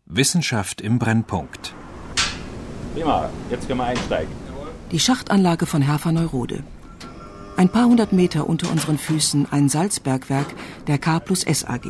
Wissenschaft im Brennpunkt. Prima, jetzt können wir einsteigen. Die Schachtanlage von Herfa-Neurode. Ein paar hundert Meter unter unseren Füßen ein Salzbergwerk der K+S AG.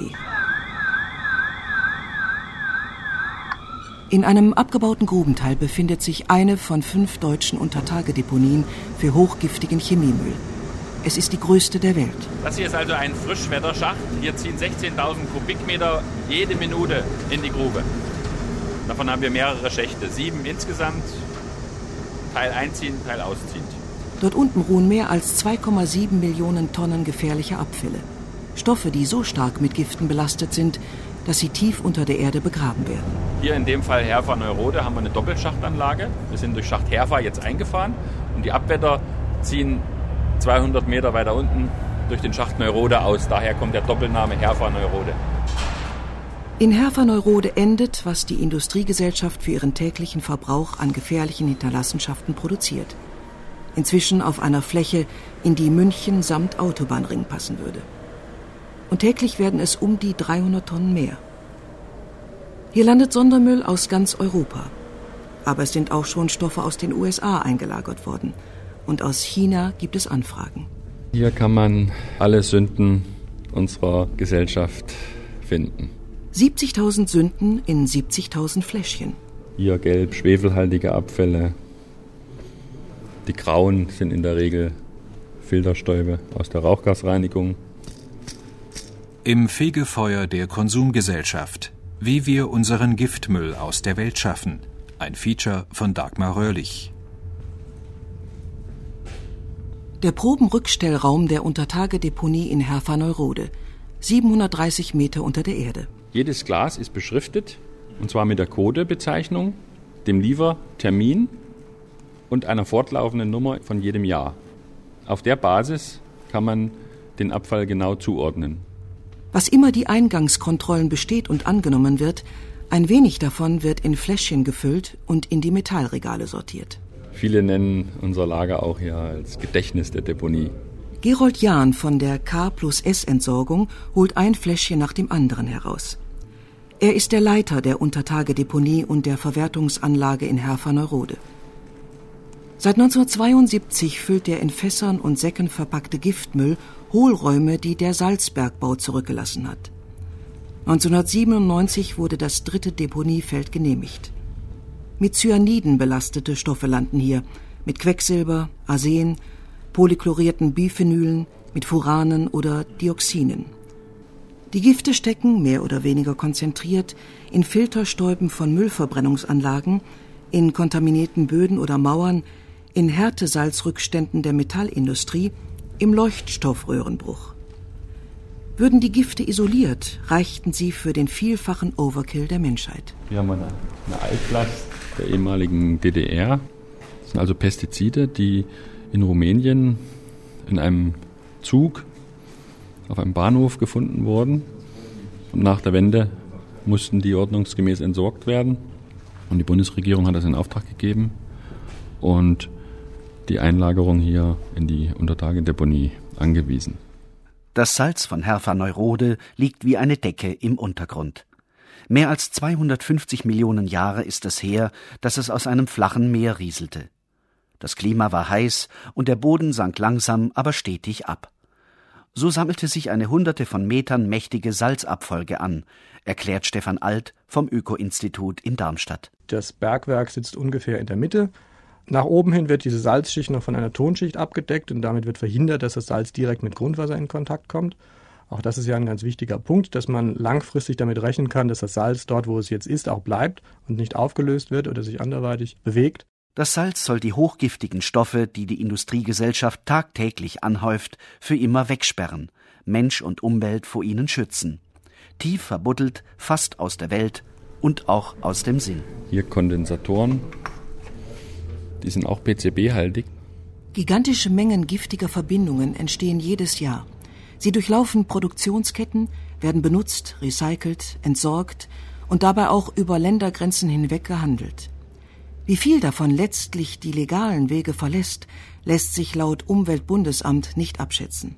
In einem abgebauten Grubenteil befindet sich eine von 5 deutschen Untertagedeponien für hochgiftigen Chemiemüll. Es ist die größte der Welt. Das hier ist also ein Frischwetterschacht. Hier ziehen 16.000 Kubikmeter jede Minute in die Grube. Davon haben wir mehrere Schächte, 7 insgesamt, Teil einziehend, Teil ausziehend. Dort unten ruhen mehr als 2,7 Millionen Tonnen gefährlicher Abfälle. Stoffe, die so stark mit Giften belastet sind, dass sie tief unter der Erde begraben werden. Hier in dem Fall Herfa-Neurode haben wir eine Doppelschachtanlage. Wir sind durch Schacht Herfa jetzt eingefahren und die Abwetter ziehen 200 Meter weiter unten durch den Schacht Neurode aus. Daher kommt der Doppelname Herfa-Neurode. In Herfa-Neurode endet, was die Industriegesellschaft für ihren täglichen Verbrauch an gefährlichen Hinterlassenschaften produziert. Inzwischen auf einer Fläche, in die München samt Autobahnring passen würde. Und täglich werden es um die 300 Tonnen mehr. Hier landet Sondermüll aus ganz Europa. Aber es sind auch schon Stoffe aus den USA eingelagert worden. Und aus China gibt es Anfragen. Hier kann man alle Sünden unserer Gesellschaft finden. 70.000 Sünden in 70.000 Fläschchen. Hier gelb schwefelhaltige Abfälle. Die grauen sind in der Regel Filterstäube aus der Rauchgasreinigung. Im Fegefeuer der Konsumgesellschaft. Wie wir unseren Giftmüll aus der Welt schaffen. Ein Feature von Dagmar Röhrlich. Der Probenrückstellraum der Untertagedeponie in Herfa-Neurode. 730 Meter unter der Erde. Jedes Glas ist beschriftet, und zwar mit der Codebezeichnung, dem Liefertermin und einer fortlaufenden Nummer von jedem Jahr. Auf der Basis kann man den Abfall genau zuordnen. Was immer die Eingangskontrollen besteht und angenommen wird, ein wenig davon wird in Fläschchen gefüllt und in die Metallregale sortiert. Viele nennen unser Lager auch hier als Gedächtnis der Deponie. Gerold Jahn von der K+S-Entsorgung holt ein Fläschchen nach dem anderen heraus. Er ist der Leiter der Untertagedeponie und der Verwertungsanlage in Herfa-Neurode. Seit 1972 füllt der in Fässern und Säcken verpackte Giftmüll Hohlräume, die der Salzbergbau zurückgelassen hat. 1997 wurde das 3. Deponiefeld genehmigt. Mit Cyaniden belastete Stoffe landen hier, mit Quecksilber, Arsen, polychlorierten Biphenylen, mit Furanen oder Dioxinen. Die Gifte stecken, mehr oder weniger konzentriert, in Filterstäuben von Müllverbrennungsanlagen, in kontaminierten Böden oder Mauern, in Härtesalzrückständen der Metallindustrie, im Leuchtstoffröhrenbruch. Würden die Gifte isoliert, reichten sie für den vielfachen Overkill der Menschheit. Hier haben wir eine Altlast der ehemaligen DDR. Das sind also Pestizide, die in Rumänien in einem Zug auf einem Bahnhof gefunden wurden. Und nach der Wende mussten die ordnungsgemäß entsorgt werden. Und die Bundesregierung hat das in Auftrag gegeben und die Einlagerung hier in die Untertagedeponie angewiesen. Das Salz von Herfa-Neurode liegt wie eine Decke im Untergrund. Mehr als 250 Millionen Jahre ist es her, dass es aus einem flachen Meer rieselte. Das Klima war heiß und der Boden sank langsam, aber stetig ab. So sammelte sich eine Hunderte von Metern mächtige Salzabfolge an, erklärt Stefan Alt vom Öko-Institut in Darmstadt. Das Bergwerk sitzt ungefähr in der Mitte. Nach oben hin wird diese Salzschicht noch von einer Tonschicht abgedeckt und damit wird verhindert, dass das Salz direkt mit Grundwasser in Kontakt kommt. Auch das ist ja ein ganz wichtiger Punkt, dass man langfristig damit rechnen kann, dass das Salz dort, wo es jetzt ist, auch bleibt und nicht aufgelöst wird oder sich anderweitig bewegt. Das Salz soll die hochgiftigen Stoffe, die die Industriegesellschaft tagtäglich anhäuft, für immer wegsperren, Mensch und Umwelt vor ihnen schützen. Tief verbuddelt, fast aus der Welt und auch aus dem Sinn. Hier Kondensatoren, die sind auch PCB-haltig. Gigantische Mengen giftiger Verbindungen entstehen jedes Jahr. Sie durchlaufen Produktionsketten, werden benutzt, recycelt, entsorgt und dabei auch über Ländergrenzen hinweg gehandelt. Wie viel davon letztlich die legalen Wege verlässt, lässt sich laut Umweltbundesamt nicht abschätzen.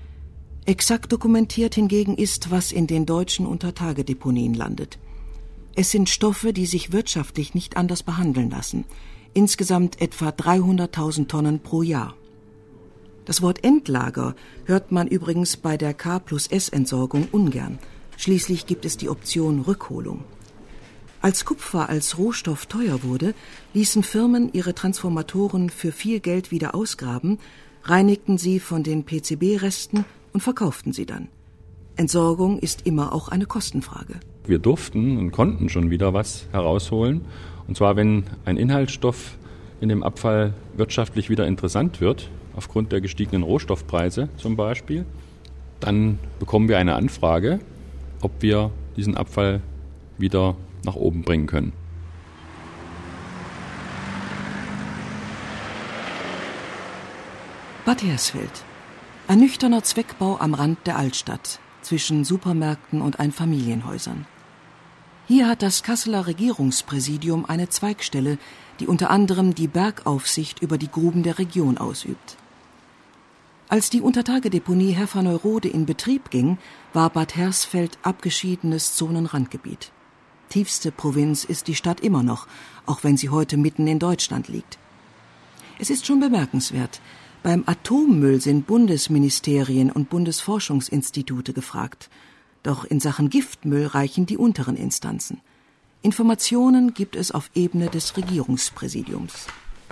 Exakt dokumentiert hingegen ist, was in den deutschen Untertagedeponien landet. Es sind Stoffe, die sich wirtschaftlich nicht anders behandeln lassen. Insgesamt etwa 300.000 Tonnen pro Jahr. Das Wort Endlager hört man übrigens bei der K+S-Entsorgung ungern. Schließlich gibt es die Option Rückholung. Als Kupfer als Rohstoff teuer wurde, ließen Firmen ihre Transformatoren für viel Geld wieder ausgraben, reinigten sie von den PCB-Resten und verkauften sie dann. Entsorgung ist immer auch eine Kostenfrage. Wir durften und konnten schon wieder was herausholen. Und zwar, wenn ein Inhaltsstoff in dem Abfall wirtschaftlich wieder interessant wird, aufgrund der gestiegenen Rohstoffpreise zum Beispiel, dann bekommen wir eine Anfrage, ob wir diesen Abfall wieder nach oben bringen können. Bad Hersfeld. Ein nüchterner Zweckbau am Rand der Altstadt, zwischen Supermärkten und Einfamilienhäusern. Hier hat das Kasseler Regierungspräsidium eine Zweigstelle, die unter anderem die Bergaufsicht über die Gruben der Region ausübt. Als die Untertagedeponie Herferneuroode in Betrieb ging, war Bad Hersfeld abgeschiedenes Zonenrandgebiet. Tiefste Provinz ist die Stadt immer noch, auch wenn sie heute mitten in Deutschland liegt. Es ist schon bemerkenswert, beim Atommüll sind Bundesministerien und Bundesforschungsinstitute gefragt. Doch in Sachen Giftmüll reichen die unteren Instanzen. Informationen gibt es auf Ebene des Regierungspräsidiums.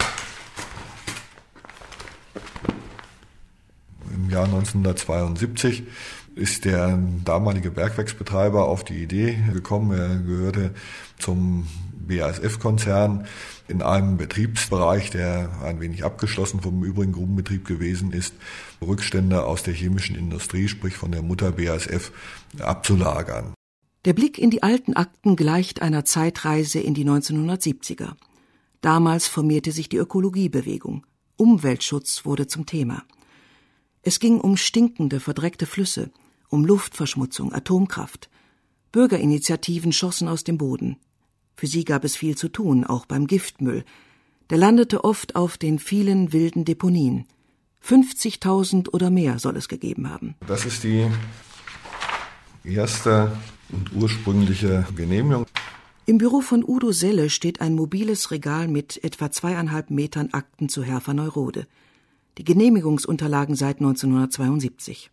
Im Jahr 1972 ist der damalige Bergwerksbetreiber auf die Idee gekommen, er gehörte zum BASF-Konzern in einem Betriebsbereich, der ein wenig abgeschlossen vom übrigen Grubenbetrieb gewesen ist, Rückstände aus der chemischen Industrie, sprich von der Mutter BASF, abzulagern. Der Blick in die alten Akten gleicht einer Zeitreise in die 1970er. Damals formierte sich die Ökologiebewegung. Umweltschutz wurde zum Thema. Es ging um stinkende, verdreckte Flüsse, um Luftverschmutzung, Atomkraft. Bürgerinitiativen schossen aus dem Boden. Für sie gab es viel zu tun, auch beim Giftmüll. Der landete oft auf den vielen wilden Deponien. 50.000 oder mehr soll es gegeben haben. Das ist die erste und ursprüngliche Genehmigung. Im Büro von Udo Selle steht ein mobiles Regal mit etwa 2,5 Metern Akten zu Herferneuroode. Die Genehmigungsunterlagen seit 1972.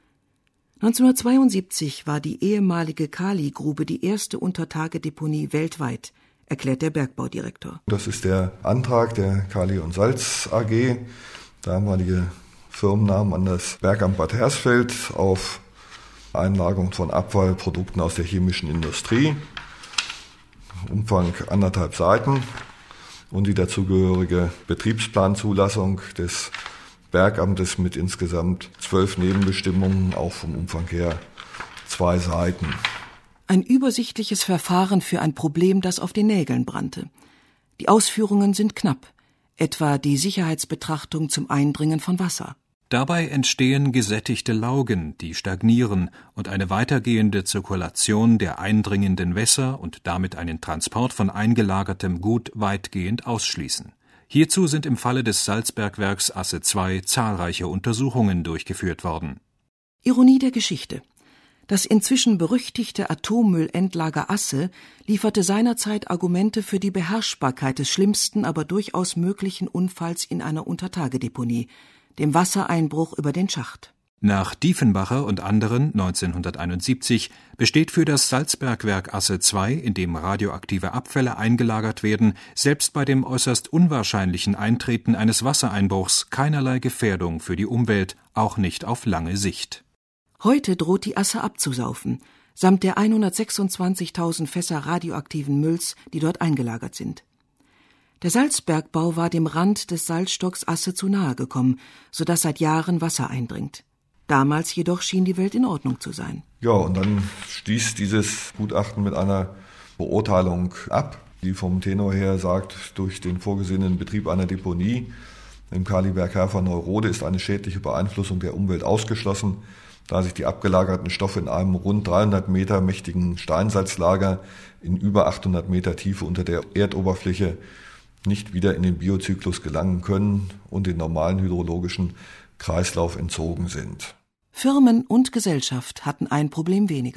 1972 war die ehemalige Kaligrube die erste Untertagedeponie weltweit, erklärt der Bergbaudirektor. Das ist der Antrag der Kali und Salz AG, damalige Firmennamen an das Bergamt Bad Hersfeld auf Einlagerung von Abfallprodukten aus der chemischen Industrie. Umfang 1,5 Seiten und die dazugehörige Betriebsplanzulassung des Bergamtes mit insgesamt 12 Nebenbestimmungen, auch vom Umfang her 2 Seiten. Ein übersichtliches Verfahren für ein Problem, das auf den Nägeln brannte. Die Ausführungen sind knapp, etwa die Sicherheitsbetrachtung zum Eindringen von Wasser. Dabei entstehen gesättigte Laugen, die stagnieren und eine weitergehende Zirkulation der eindringenden Wässer und damit einen Transport von eingelagertem Gut weitgehend ausschließen. Hierzu sind im Falle des Salzbergwerks Asse 2 zahlreiche Untersuchungen durchgeführt worden. Ironie der Geschichte. Das inzwischen berüchtigte Atommüllendlager Asse lieferte seinerzeit Argumente für die Beherrschbarkeit des schlimmsten, aber durchaus möglichen Unfalls in einer Untertagedeponie, dem Wassereinbruch über den Schacht. Nach Diefenbacher und anderen 1971 besteht für das Salzbergwerk Asse 2, in dem radioaktive Abfälle eingelagert werden, selbst bei dem äußerst unwahrscheinlichen Eintreten eines Wassereinbruchs keinerlei Gefährdung für die Umwelt, auch nicht auf lange Sicht. Heute droht die Asse abzusaufen, samt der 126.000 Fässer radioaktiven Mülls, die dort eingelagert sind. Der Salzbergbau war dem Rand des Salzstocks Asse zu nahe gekommen, sodass seit Jahren Wasser eindringt. Damals jedoch schien die Welt in Ordnung zu sein. Ja, und dann stieß dieses Gutachten mit einer Beurteilung ab, die vom Tenor her sagt, durch den vorgesehenen Betrieb einer Deponie im Kaliberg Herferneuroode ist eine schädliche Beeinflussung der Umwelt ausgeschlossen, da sich die abgelagerten Stoffe in einem rund 300 Meter mächtigen Steinsalzlager in über 800 Meter Tiefe unter der Erdoberfläche nicht wieder in den Biozyklus gelangen können und den normalen hydrologischen Kreislauf entzogen sind. Firmen und Gesellschaft hatten ein Problem weniger.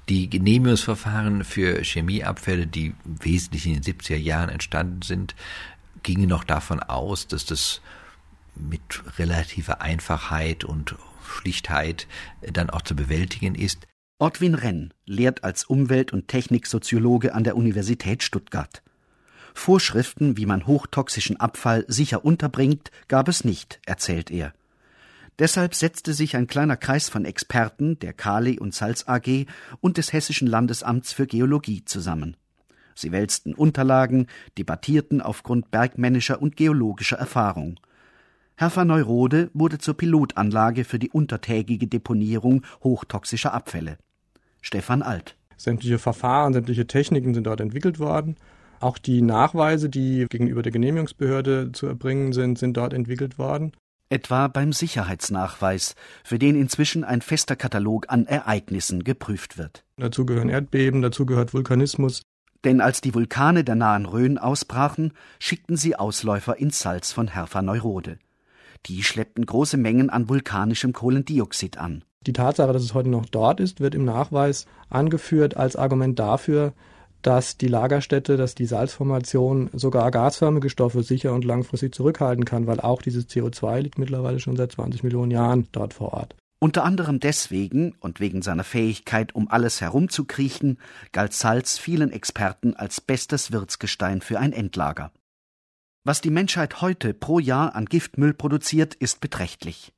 Die Genehmigungsverfahren für Chemieabfälle, die wesentlich in den 70er Jahren entstanden sind, gingen noch davon aus, dass das mit relativer Einfachheit und Schlichtheit dann auch zu bewältigen ist. Ortwin Renn lehrt als Umwelt- und Techniksoziologe an der Universität Stuttgart. Vorschriften, wie man hochtoxischen Abfall sicher unterbringt, gab es nicht, erzählt er. Deshalb setzte sich ein kleiner Kreis von Experten der Kali- und Salz AG und des Hessischen Landesamts für Geologie zusammen. Sie wälzten Unterlagen, debattierten aufgrund bergmännischer und geologischer Erfahrung. Herferneuroode wurde zur Pilotanlage für die untertägige Deponierung hochtoxischer Abfälle. Stefan Alt. Sämtliche Verfahren, sämtliche Techniken sind dort entwickelt worden. Auch die Nachweise, die gegenüber der Genehmigungsbehörde zu erbringen sind, sind dort entwickelt worden. Etwa beim Sicherheitsnachweis, für den inzwischen ein fester Katalog an Ereignissen geprüft wird. Dazu gehören Erdbeben, dazu gehört Vulkanismus. Denn als die Vulkane der nahen Rhön ausbrachen, schickten sie Ausläufer ins Salz von Herferneuroode. Die schleppten große Mengen an vulkanischem Kohlendioxid an. Die Tatsache, dass es heute noch dort ist, wird im Nachweis angeführt als Argument dafür, dass die Lagerstätte, dass die Salzformation sogar gasförmige Stoffe sicher und langfristig zurückhalten kann, weil auch dieses CO2 liegt mittlerweile schon seit 20 Millionen Jahren dort vor Ort. Unter anderem deswegen und wegen seiner Fähigkeit, um alles herumzukriechen, galt Salz vielen Experten als bestes Wirtsgestein für ein Endlager. Was die Menschheit heute pro Jahr an Giftmüll produziert, ist beträchtlich.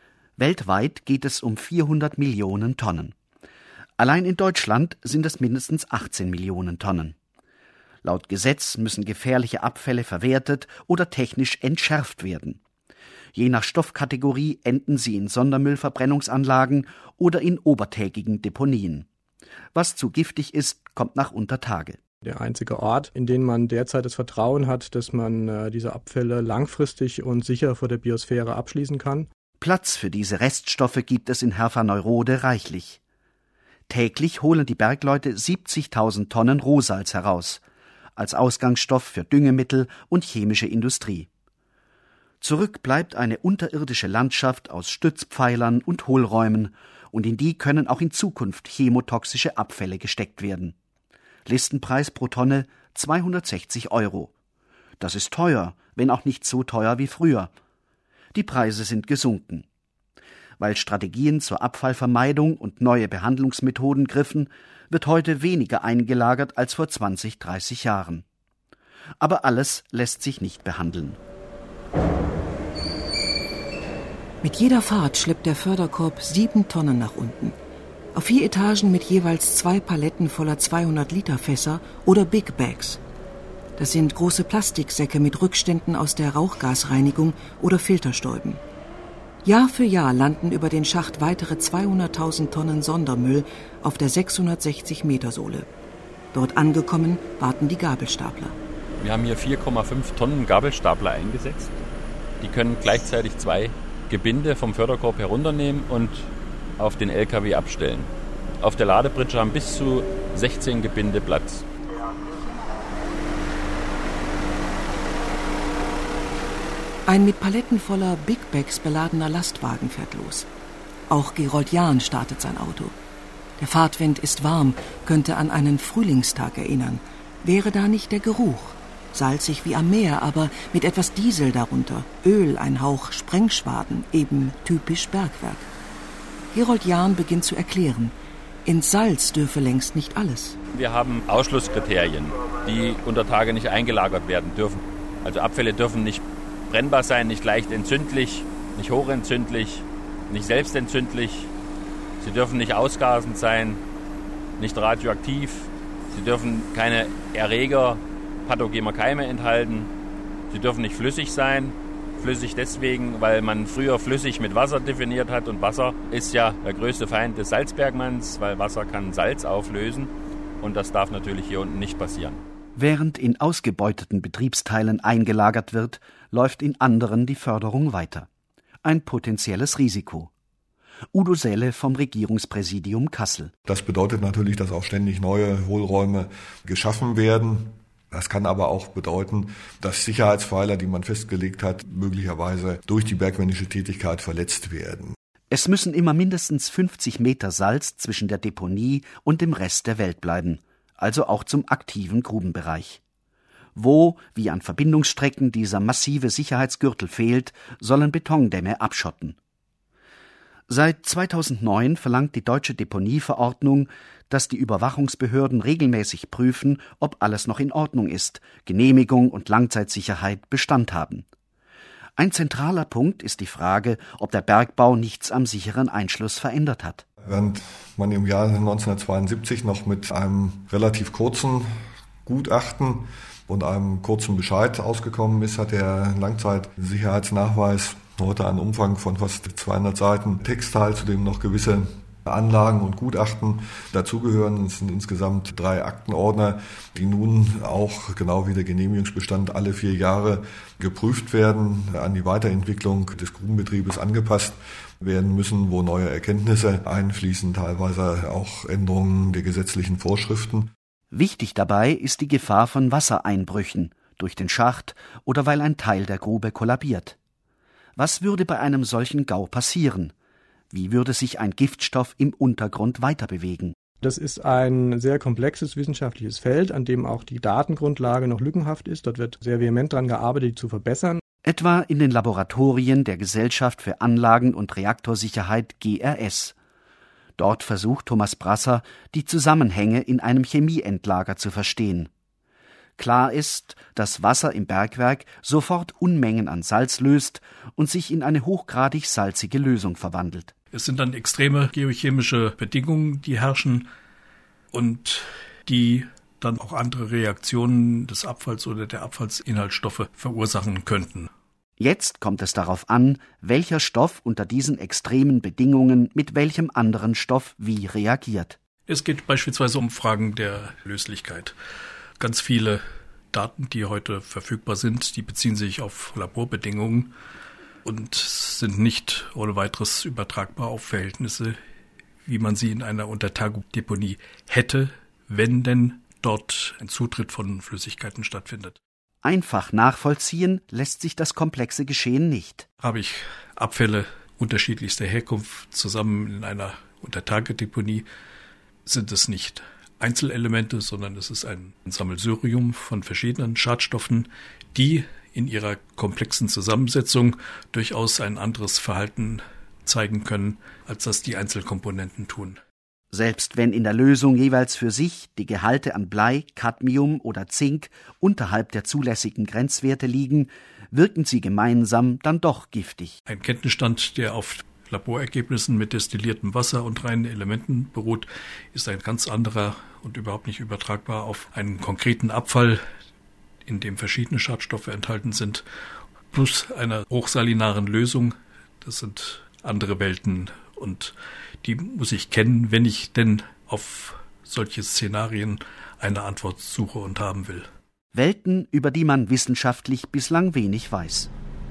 Weltweit geht es um 400 Millionen Tonnen. Allein in Deutschland sind es mindestens 18 Millionen Tonnen. Laut Gesetz müssen gefährliche Abfälle verwertet oder technisch entschärft werden. Je nach Stoffkategorie enden sie in Sondermüllverbrennungsanlagen oder in obertägigen Deponien. Was zu giftig ist, kommt nach unter Tage. Der einzige Ort, in dem man derzeit das Vertrauen hat, dass man diese Abfälle langfristig und sicher vor der Biosphäre abschließen kann. Platz für diese Reststoffe gibt es in Herferneuroode reichlich. Täglich holen die Bergleute 70.000 Tonnen Rohsalz heraus, als Ausgangsstoff für Düngemittel und chemische Industrie. Zurück bleibt eine unterirdische Landschaft aus Stützpfeilern und Hohlräumen, und in die können auch in Zukunft chemotoxische Abfälle gesteckt werden. Listenpreis pro Tonne 260 €. Das ist teuer, wenn auch nicht so teuer wie früher. Die Preise sind gesunken. Weil Strategien zur Abfallvermeidung und neue Behandlungsmethoden griffen, wird heute weniger eingelagert als vor 20, 30 Jahren. Aber alles lässt sich nicht behandeln. Mit jeder Fahrt schleppt der Förderkorb 7 Tonnen nach unten. Auf 4 Etagen mit jeweils 2 Paletten voller 200-Liter-Fässer oder Big Bags. Das sind große Plastiksäcke mit Rückständen aus der Rauchgasreinigung oder Filterstäuben. Jahr für Jahr landen über den Schacht weitere 200.000 Tonnen Sondermüll auf der 660-Meter-Sohle. Dort angekommen warten die Gabelstapler. Wir haben hier 4,5 Tonnen Gabelstapler eingesetzt. Die können gleichzeitig 2 Gebinde vom Förderkorb herunternehmen und auf den LKW abstellen. Auf der Ladepritsche haben bis zu 16 Gebinde Platz. Ein mit Paletten voller Big Bags beladener Lastwagen fährt los. Auch Gerold Jahn startet sein Auto. Der Fahrtwind ist warm, könnte an einen Frühlingstag erinnern. Wäre da nicht der Geruch? Salzig wie am Meer, aber mit etwas Diesel darunter. Öl, ein Hauch Sprengschwaden, eben typisch Bergwerk. Gerold Jahn beginnt zu erklären. Ins Salz dürfe längst nicht alles. Wir haben Ausschlusskriterien, die unter Tage nicht eingelagert werden dürfen. Also Abfälle dürfen nicht brennbar sein, nicht leicht entzündlich, nicht hochentzündlich, nicht selbstentzündlich. Sie dürfen nicht ausgasend sein, nicht radioaktiv. Sie dürfen keine Erreger pathogener Keime enthalten. Sie dürfen nicht flüssig sein. Flüssig deswegen, weil man früher flüssig mit Wasser definiert hat. Und Wasser ist ja der größte Feind des Salzbergmanns, weil Wasser kann Salz auflösen. Und das darf natürlich hier unten nicht passieren. Während in ausgebeuteten Betriebsteilen eingelagert wird, läuft in anderen die Förderung weiter. Ein potenzielles Risiko. Udo Selle vom Regierungspräsidium Kassel. Das bedeutet natürlich, dass auch ständig neue Hohlräume geschaffen werden. Das kann aber auch bedeuten, dass Sicherheitspfeiler, die man festgelegt hat, möglicherweise durch die bergmännische Tätigkeit verletzt werden. Es müssen immer mindestens 50 Meter Salz zwischen der Deponie und dem Rest der Welt bleiben, also auch zum aktiven Grubenbereich. Wo, wie an Verbindungsstrecken, dieser massive Sicherheitsgürtel fehlt, sollen Betondämme abschotten. Seit 2009 verlangt die deutsche Deponieverordnung, dass die Überwachungsbehörden regelmäßig prüfen, ob alles noch in Ordnung ist, Genehmigung und Langzeitsicherheit Bestand haben. Ein zentraler Punkt ist die Frage, ob der Bergbau nichts am sicheren Einschluss verändert hat. Während man im Jahr 1972 noch mit einem relativ kurzen Gutachten und einem kurzen Bescheid ausgekommen ist, hat der Langzeitsicherheitsnachweis heute einen Umfang von fast 200 Seiten Textteil, zu dem noch gewisse Anlagen und Gutachten dazugehören. Es sind insgesamt 3 Aktenordner, die nun auch, genau wie der Genehmigungsbestand, alle 4 Jahre geprüft werden, an die Weiterentwicklung des Grubenbetriebes angepasst werden müssen, wo neue Erkenntnisse einfließen, teilweise auch Änderungen der gesetzlichen Vorschriften. Wichtig dabei ist die Gefahr von Wassereinbrüchen durch den Schacht oder weil ein Teil der Grube kollabiert. Was würde bei einem solchen Gau passieren? Wie würde sich ein Giftstoff im Untergrund weiterbewegen? Das ist ein sehr komplexes wissenschaftliches Feld, an dem auch die Datengrundlage noch lückenhaft ist. Dort wird sehr vehement daran gearbeitet, die zu verbessern. Etwa in den Laboratorien der Gesellschaft für Anlagen- und Reaktorsicherheit GRS. Dort versucht Thomas Brasser, die Zusammenhänge in einem Chemieendlager zu verstehen. Klar ist, dass Wasser im Bergwerk sofort Unmengen an Salz löst und sich in eine hochgradig salzige Lösung verwandelt. Es sind dann extreme geochemische Bedingungen, die herrschen und die dann auch andere Reaktionen des Abfalls oder der Abfallsinhaltsstoffe verursachen könnten. Jetzt kommt es darauf an, welcher Stoff unter diesen extremen Bedingungen mit welchem anderen Stoff wie reagiert. Es geht beispielsweise um Fragen der Löslichkeit. Ganz viele Daten, die heute verfügbar sind, die beziehen sich auf Laborbedingungen und sind nicht ohne weiteres übertragbar auf Verhältnisse, wie man sie in einer Untertagungsdeponie hätte, wenn denn dort ein Zutritt von Flüssigkeiten stattfindet. Einfach nachvollziehen lässt sich das komplexe Geschehen nicht. Habe ich Abfälle unterschiedlichster Herkunft zusammen in einer Untertagedeponie, sind es nicht Einzelelemente, sondern es ist ein Sammelsurium von verschiedenen Schadstoffen, die in ihrer komplexen Zusammensetzung durchaus ein anderes Verhalten zeigen können, als das die Einzelkomponenten tun. Selbst wenn in der Lösung jeweils für sich die Gehalte an Blei, Cadmium oder Zink unterhalb der zulässigen Grenzwerte liegen, wirken sie gemeinsam dann doch giftig. Ein Kenntnisstand, der auf Laborergebnissen mit destilliertem Wasser und reinen Elementen beruht, ist ein ganz anderer und überhaupt nicht übertragbar auf einen konkreten Abfall, in dem verschiedene Schadstoffe enthalten sind, plus einer hochsalinaren Lösung. Das sind andere Welten und die muss ich kennen, wenn ich denn auf solche Szenarien eine Antwort suche und haben will. Welten, über die man wissenschaftlich bislang wenig weiß.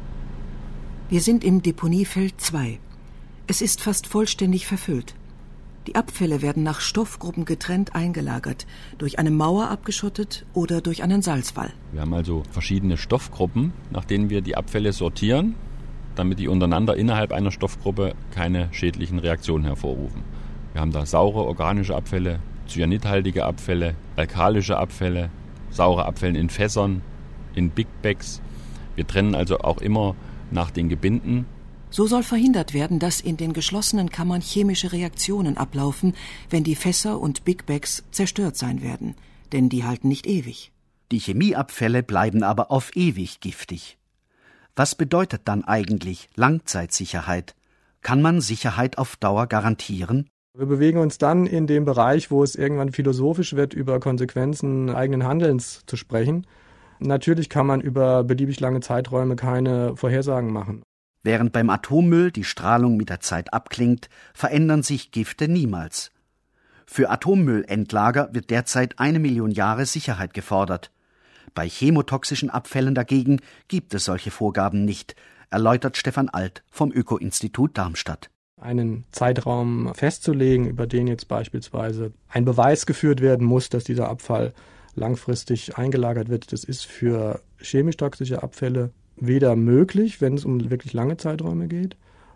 Wir sind im Deponiefeld 2. Es ist fast vollständig verfüllt. Die Abfälle werden nach Stoffgruppen getrennt eingelagert, durch eine Mauer abgeschottet oder durch einen Salzwall. Wir haben also verschiedene Stoffgruppen, nach denen wir die Abfälle sortieren, damit die untereinander innerhalb einer Stoffgruppe keine schädlichen Reaktionen hervorrufen. Wir haben da saure organische Abfälle, cyanidhaltige Abfälle, alkalische Abfälle, saure Abfälle in Fässern, in Big Bags. Wir trennen also auch immer nach den Gebinden. So soll verhindert werden, dass in den geschlossenen Kammern chemische Reaktionen ablaufen, wenn die Fässer und Big Bags zerstört sein werden. Denn die halten nicht ewig. Die Chemieabfälle bleiben aber auf ewig giftig. Was bedeutet dann eigentlich Langzeitsicherheit? Kann man Sicherheit auf Dauer garantieren? Wir bewegen uns dann in dem Bereich, wo es irgendwann philosophisch wird, über Konsequenzen eigenen Handelns zu sprechen. Natürlich kann man über beliebig lange Zeiträume keine Vorhersagen machen. Während beim Atommüll die Strahlung mit der Zeit abklingt, verändern sich Gifte niemals. Für Atommüllendlager wird derzeit 1 Million Jahre Sicherheit gefordert. Bei chemotoxischen Abfällen dagegen gibt es solche Vorgaben nicht, erläutert Stefan Alt vom Öko-Institut Darmstadt. Einen Zeitraum festzulegen, über den jetzt beispielsweise ein Beweis geführt werden muss, dass dieser Abfall langfristig eingelagert wird, das ist für chemisch toxische Abfälle weder möglich, wenn es um wirklich lange Zeiträume geht,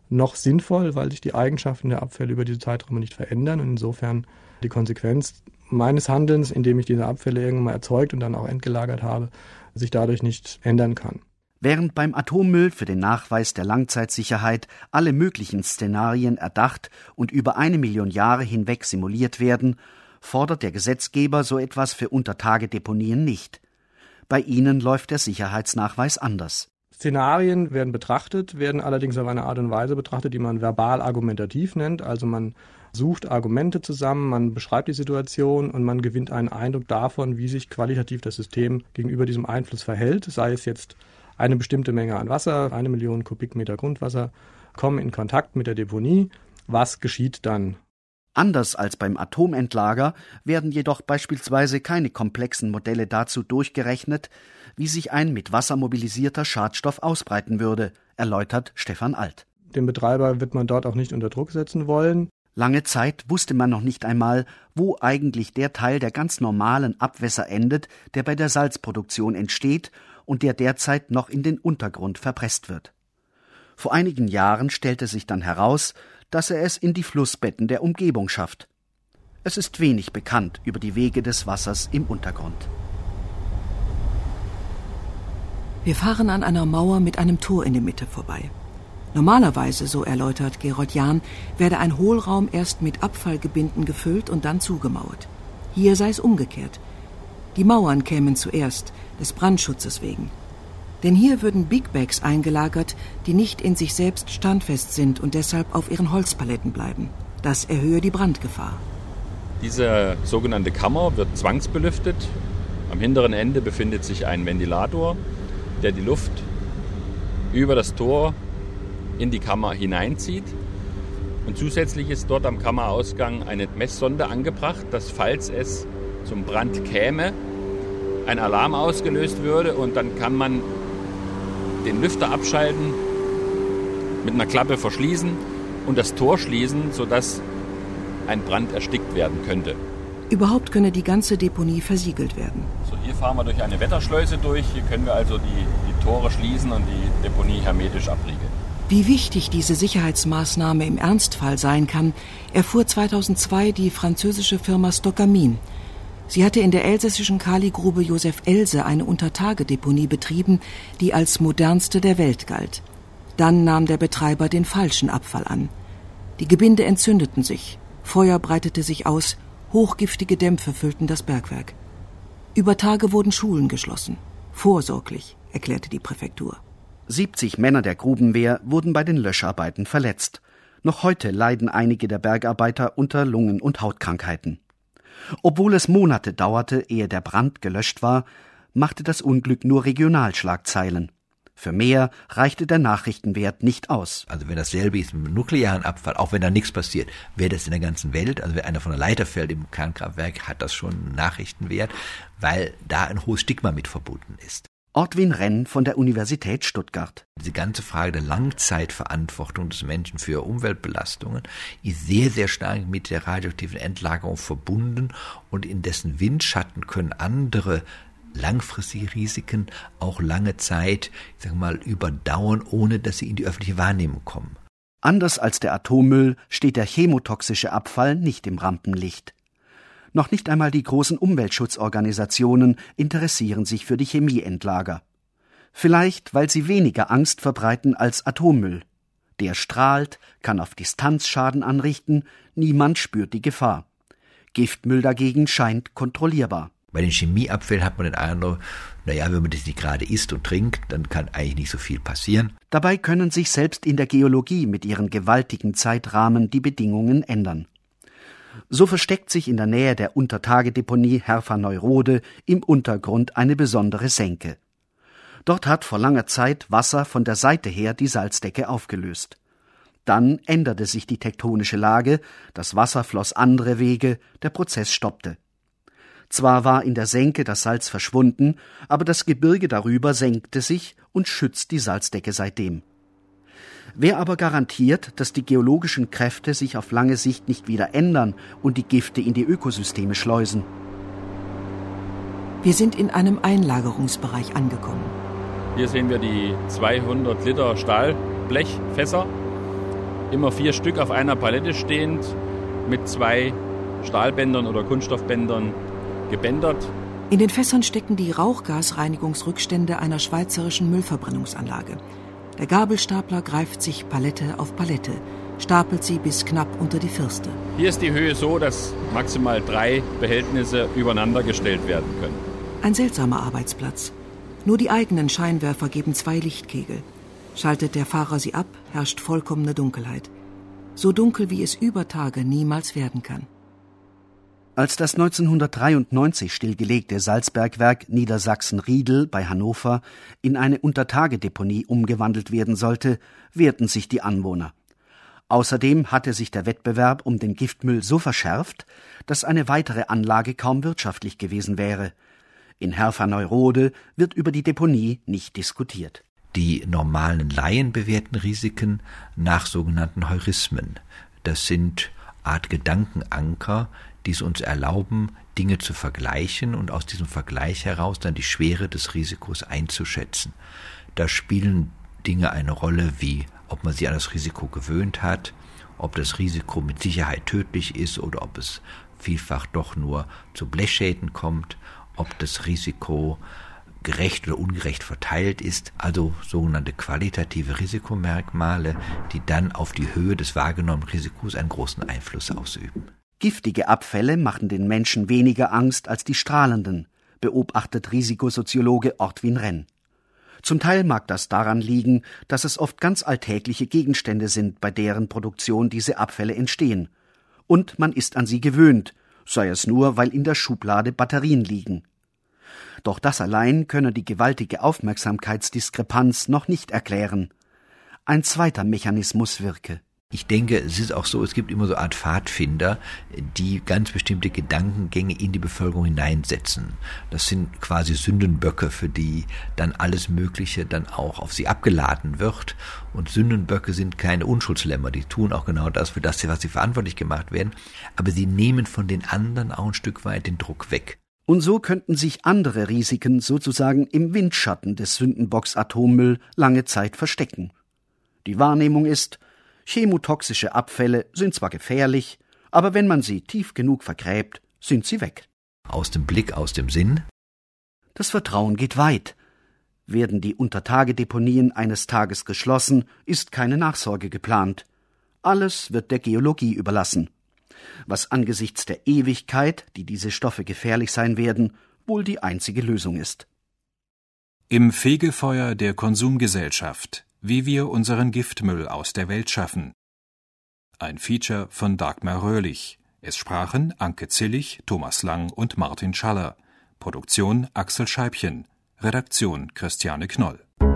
noch sinnvoll, weil sich die Eigenschaften der Abfälle über diese Zeiträume nicht verändern und insofern die Konsequenz meines Handelns, indem ich diese Abfälle irgendwann mal erzeugt und dann auch entgelagert habe, sich dadurch nicht ändern kann. Während beim Atommüll für den Nachweis der Langzeitsicherheit alle möglichen Szenarien erdacht und über 1 Million Jahre hinweg simuliert werden, fordert der Gesetzgeber so etwas für Untertagedeponien nicht. Bei ihnen läuft der Sicherheitsnachweis anders. Szenarien werden betrachtet, werden allerdings auf eine Art und Weise betrachtet, die man verbal-argumentativ nennt. Also man sucht Argumente zusammen, man beschreibt die Situation und man gewinnt einen Eindruck davon, wie sich qualitativ das System gegenüber diesem Einfluss verhält. Sei es jetzt eine bestimmte Menge an Wasser, 1 Million Kubikmeter Grundwasser, kommen in Kontakt mit der Deponie. Was geschieht dann? Anders als beim Atomentlager werden jedoch beispielsweise keine komplexen Modelle dazu durchgerechnet, wie sich ein mit Wasser mobilisierter Schadstoff ausbreiten würde, erläutert Stefan Alt. Den Betreiber wird man dort auch nicht unter Druck setzen wollen. Lange Zeit wusste man noch nicht einmal, wo eigentlich der Teil der ganz normalen Abwässer endet, der bei der Salzproduktion entsteht und der derzeit noch in den Untergrund verpresst wird. Vor einigen Jahren stellte sich dann heraus, dass er es in die Flussbetten der Umgebung schafft. Es ist wenig bekannt über die Wege des Wassers im Untergrund. Wir fahren an einer Mauer mit einem Tor in der Mitte vorbei. Normalerweise, so erläutert Gerold Jahn, werde ein Hohlraum erst mit Abfallgebinden gefüllt und dann zugemauert. Hier sei es umgekehrt. Die Mauern kämen zuerst, des Brandschutzes wegen. Denn hier würden Big Bags eingelagert, die nicht in sich selbst standfest sind und deshalb auf ihren Holzpaletten bleiben. Das erhöhe die Brandgefahr. Diese sogenannte Kammer wird zwangsbelüftet. Am hinteren Ende befindet sich ein Ventilator, der die Luft über das Tor in die Kammer hineinzieht. Und zusätzlich ist dort am Kammerausgang eine Messsonde angebracht, dass, falls es zum Brand käme, ein Alarm ausgelöst würde und dann kann man den Lüfter abschalten, mit einer Klappe verschließen und das Tor schließen, sodass ein Brand erstickt werden könnte. Überhaupt könne die ganze Deponie versiegelt werden. So, hier fahren wir durch eine Wetterschleuse durch. Hier können wir also die Tore schließen und die Deponie hermetisch abriegeln. Wie wichtig diese Sicherheitsmaßnahme im Ernstfall sein kann, erfuhr 2002 die französische Firma Stoccamin. Sie hatte in der elsässischen Kaligrube Josef Else eine Untertagedeponie betrieben, die als modernste der Welt galt. Dann nahm der Betreiber den falschen Abfall an. Die Gebinde entzündeten sich, Feuer breitete sich aus, hochgiftige Dämpfe füllten das Bergwerk. Über Tage wurden Schulen geschlossen. Vorsorglich, erklärte die Präfektur. 70 Männer der Grubenwehr wurden bei den Löscharbeiten verletzt. Noch heute leiden einige der Bergarbeiter unter Lungen- und Hautkrankheiten. Obwohl es Monate dauerte, ehe der Brand gelöscht war, machte das Unglück nur Regionalschlagzeilen. Für mehr reichte der Nachrichtenwert nicht aus. Also wenn dasselbe ist mit nuklearen Abfall, auch wenn da nichts passiert, wäre das in der ganzen Welt, also wenn einer von der Leiter fällt im Kernkraftwerk, hat das schon einen Nachrichtenwert, weil da ein hohes Stigma mit verbunden ist. Ortwin Renn von der Universität Stuttgart. Diese ganze Frage der Langzeitverantwortung des Menschen für Umweltbelastungen ist sehr, sehr stark mit der radioaktiven Endlagerung verbunden und in dessen Windschatten können andere langfristige Risiken auch lange Zeit, überdauern, ohne dass sie in die öffentliche Wahrnehmung kommen. Anders als der Atommüll steht der chemotoxische Abfall nicht im Rampenlicht. Noch nicht einmal die großen Umweltschutzorganisationen interessieren sich für die Chemieendlager. Vielleicht, weil sie weniger Angst verbreiten als Atommüll. Der strahlt, kann auf Distanz Schaden anrichten, niemand spürt die Gefahr. Giftmüll dagegen scheint kontrollierbar. Bei den Chemieabfällen hat man den Eindruck, wenn man das nicht gerade isst und trinkt, dann kann eigentlich nicht so viel passieren. Dabei können sich selbst in der Geologie mit ihren gewaltigen Zeitrahmen die Bedingungen ändern. So versteckt sich in der Nähe der Untertagedeponie Herfa-Neurode im Untergrund eine besondere Senke. Dort hat vor langer Zeit Wasser von der Seite her die Salzdecke aufgelöst. Dann änderte sich die tektonische Lage, das Wasser floss andere Wege, der Prozess stoppte. Zwar war in der Senke das Salz verschwunden, aber das Gebirge darüber senkte sich und schützt die Salzdecke seitdem. Wer aber garantiert, dass die geologischen Kräfte sich auf lange Sicht nicht wieder ändern und die Gifte in die Ökosysteme schleusen? Wir sind in einem Einlagerungsbereich angekommen. Hier sehen wir die 200 Liter Stahlblechfässer. immer 4 Stück auf einer Palette stehend, mit 2 Stahlbändern oder Kunststoffbändern gebändert. In den Fässern stecken die Rauchgasreinigungsrückstände einer schweizerischen Müllverbrennungsanlage. Der Gabelstapler greift sich Palette auf Palette, stapelt sie bis knapp unter die Firste. Hier ist die Höhe so, dass maximal 3 Behältnisse übereinander gestellt werden können. Ein seltsamer Arbeitsplatz. Nur die eigenen Scheinwerfer geben 2 Lichtkegel. Schaltet der Fahrer sie ab, herrscht vollkommene Dunkelheit. So dunkel, wie es über Tage niemals werden kann. Als das 1993 stillgelegte Salzbergwerk Niedersachsen-Riedel bei Hannover in eine Untertagedeponie umgewandelt werden sollte, wehrten sich die Anwohner. Außerdem hatte sich der Wettbewerb um den Giftmüll so verschärft, dass eine weitere Anlage kaum wirtschaftlich gewesen wäre. In Herferneuroode wird über die Deponie nicht diskutiert. Die normalen Laien bewerten Risiken nach sogenannten Heurismen. Das sind Art Gedankenanker, die es uns erlauben, Dinge zu vergleichen und aus diesem Vergleich heraus dann die Schwere des Risikos einzuschätzen. Da spielen Dinge eine Rolle wie, ob man sich an das Risiko gewöhnt hat, ob das Risiko mit Sicherheit tödlich ist oder ob es vielfach doch nur zu Blechschäden kommt, ob das Risiko gerecht oder ungerecht verteilt ist, also sogenannte qualitative Risikomerkmale, die dann auf die Höhe des wahrgenommenen Risikos einen großen Einfluss ausüben. Giftige Abfälle machen den Menschen weniger Angst als die strahlenden, beobachtet Risikosoziologe Ortwin Renn. Zum Teil mag das daran liegen, dass es oft ganz alltägliche Gegenstände sind, bei deren Produktion diese Abfälle entstehen. Und man ist an sie gewöhnt, sei es nur, weil in der Schublade Batterien liegen. Doch das allein könne die gewaltige Aufmerksamkeitsdiskrepanz noch nicht erklären. Ein zweiter Mechanismus wirke. Ich denke, es ist auch so, es gibt immer so eine Art Pfadfinder, die ganz bestimmte Gedankengänge in die Bevölkerung hineinsetzen. Das sind quasi Sündenböcke, für die dann alles Mögliche dann auch auf sie abgeladen wird. Und Sündenböcke sind keine Unschuldslämmer, die tun auch genau das, für das, was sie verantwortlich gemacht werden. Aber sie nehmen von den anderen auch ein Stück weit den Druck weg. Und so könnten sich andere Risiken sozusagen im Windschatten des Sündenbocks Atommüll lange Zeit verstecken. Die Wahrnehmung ist, chemotoxische Abfälle sind zwar gefährlich, aber wenn man sie tief genug vergräbt, sind sie weg. Aus dem Blick, aus dem Sinn. Das Vertrauen geht weit. Werden die Untertagedeponien eines Tages geschlossen, ist keine Nachsorge geplant. Alles wird der Geologie überlassen. Was angesichts der Ewigkeit, die diese Stoffe gefährlich sein werden, wohl die einzige Lösung ist. Im Fegefeuer der Konsumgesellschaft. Wie wir unseren Giftmüll aus der Welt schaffen. Ein Feature von Dagmar Röhrlich. Es sprachen Anke Zillig, Thomas Lang und Martin Schaller. Produktion Axel Scheibchen. Redaktion Christiane Knoll.